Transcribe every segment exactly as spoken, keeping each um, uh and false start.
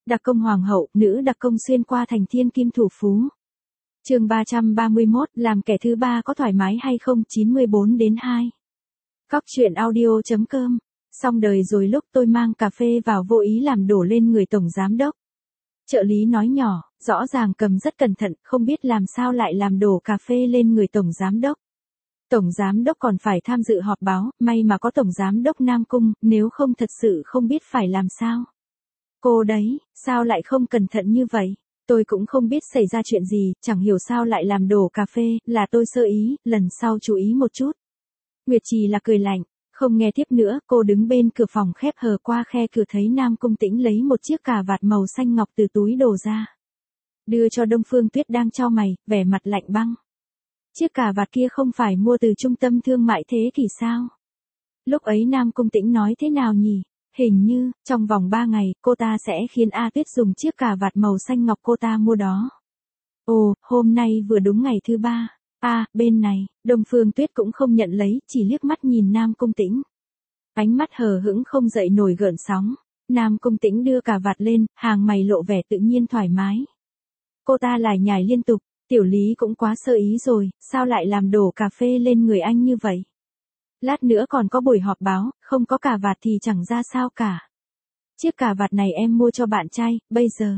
Đặc công hoàng hậu, nữ đặc công xuyên qua thành thiên kim thủ phú. Chương ba trăm ba mươi mốt, làm kẻ thứ ba có thoải mái hay không? chín mươi bốn đến hai. Cóc truyện audio chấm com. Xong đời rồi lúc tôi mang cà phê vào vô ý làm đổ lên người tổng giám đốc. Trợ lý nói nhỏ, rõ ràng cầm rất cẩn thận, không biết làm sao lại làm đổ cà phê lên người tổng giám đốc. Tổng giám đốc còn phải tham dự họp báo, may mà có tổng giám đốc Nam Cung, nếu không thật sự không biết phải làm sao. Cô đấy, sao lại không cẩn thận như vậy? Tôi cũng không biết xảy ra chuyện gì, chẳng hiểu sao lại làm đổ cà phê, là tôi sơ ý, lần sau chú ý một chút. Nguyệt Trì là cười lạnh, không nghe tiếp nữa, cô đứng bên cửa phòng khép hờ qua khe cửa thấy Nam Cung Tĩnh lấy một chiếc cà vạt màu xanh ngọc từ túi đồ ra. Đưa cho Đông Phương Tuyết đang chau mày, vẻ mặt lạnh băng. Chiếc cà vạt kia không phải mua từ trung tâm thương mại thế kỷ sao? Lúc ấy Nam Cung Tĩnh nói thế nào nhỉ? Hình như, trong vòng ba ngày, cô ta sẽ khiến A Tuyết dùng chiếc cà vạt màu xanh ngọc cô ta mua đó. Ồ, hôm nay vừa đúng ngày thứ ba. À, bên này, Đông Phương Tuyết cũng không nhận lấy, chỉ liếc mắt nhìn Nam Cung Tĩnh. Ánh mắt hờ hững không dậy nổi gợn sóng. Nam Cung Tĩnh đưa cà vạt lên, hàng mày lộ vẻ tự nhiên thoải mái. Cô ta lải nhải liên tục, tiểu lý cũng quá sơ ý rồi, sao lại làm đổ cà phê lên người anh như vậy? Lát nữa còn có buổi họp báo, không có cà vạt thì chẳng ra sao cả. Chiếc cà vạt này em mua cho bạn trai, bây giờ.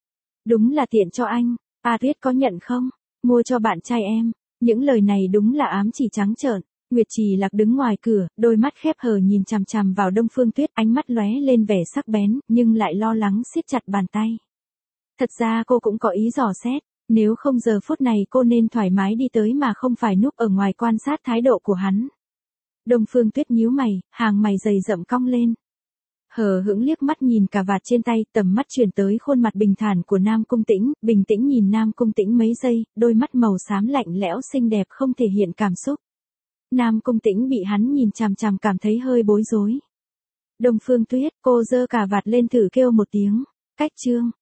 Đúng là tiện cho anh, A Tuyết có nhận không? Mua cho bạn trai em. Những lời này đúng là ám chỉ trắng trợn. Nguyệt Trì Lạc đứng ngoài cửa, đôi mắt khép hờ nhìn chằm chằm vào Đông Phương Tuyết, ánh mắt lóe lên vẻ sắc bén, nhưng lại lo lắng siết chặt bàn tay. Thật ra cô cũng có ý dò xét, nếu không giờ phút này cô nên thoải mái đi tới mà không phải núp ở ngoài quan sát thái độ của hắn. Đông Phương Tuyết nhíu mày, hàng mày dày rậm cong lên. Hờ hững liếc mắt nhìn cà vạt trên tay, tầm mắt chuyển tới khuôn mặt bình thản của Nam Cung Tĩnh, bình tĩnh nhìn Nam Cung Tĩnh mấy giây, đôi mắt màu xám lạnh lẽo xinh đẹp không thể hiện cảm xúc. Nam Cung Tĩnh bị hắn nhìn chằm chằm cảm thấy hơi bối rối. Đông Phương Tuyết, cô giơ cà vạt lên thử kêu một tiếng. Cách chương.